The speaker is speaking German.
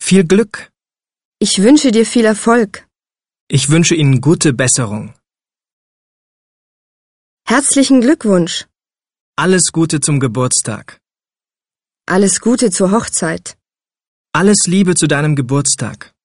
Viel Glück. Ich wünsche dir viel Erfolg. Ich wünsche Ihnen gute Besserung. Herzlichen Glückwunsch. Alles Gute zum Geburtstag. Alles Gute zur Hochzeit. Alles Liebe zu deinem Geburtstag.